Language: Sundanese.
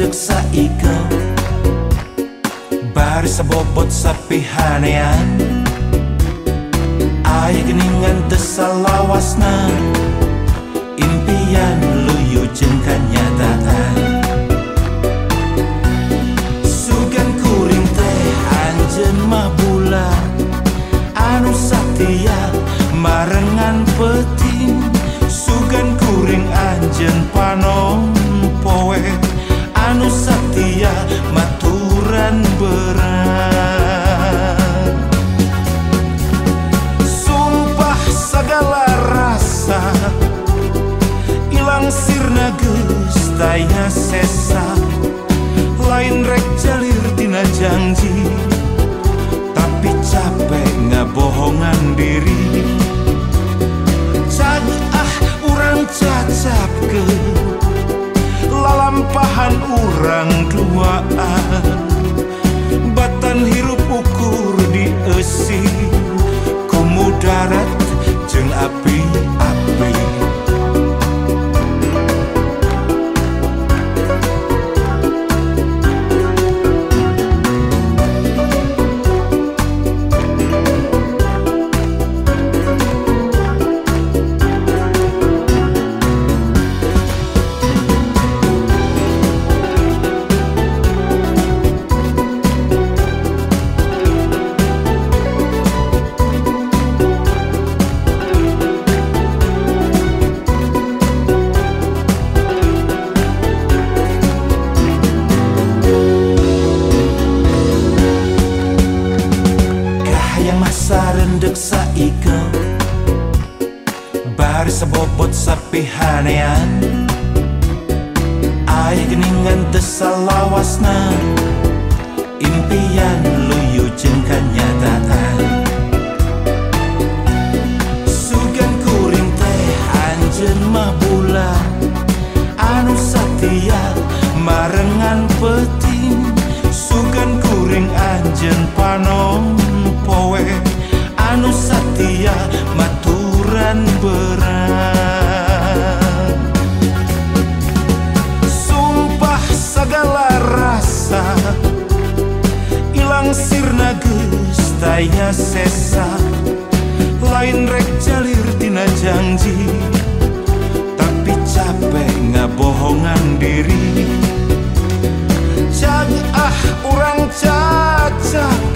rendek saika bari sabobot sapihanean aya geningan tesalawasna impian luyu jeung kanyataan sugan kuring teh anjeun mah bulan anu satia marengan peting sugan kuring anjeun panon poe anu satia maturan berat sumpah segala rasa ilang sirna geus taya sesa lain rek jalir tina janji tapi capek ngabohongan diri urang cacapkeun lalampahan urang duaan batan hirup ukur di eusi ku mudarat jeung api-api rendek saika bari sabobot sapihanean aya geningan tesalawasna impian luyu jeung kanyataan sugan kuring teh anjeun mah bulan anu satia marengan peting sugan kuring anjeun panon poe anu satia maturan berat sumpah segala rasa ilang sirna geus taya sesa lain rek jalir tina janji tapi capek ngabohongan diri urang cacap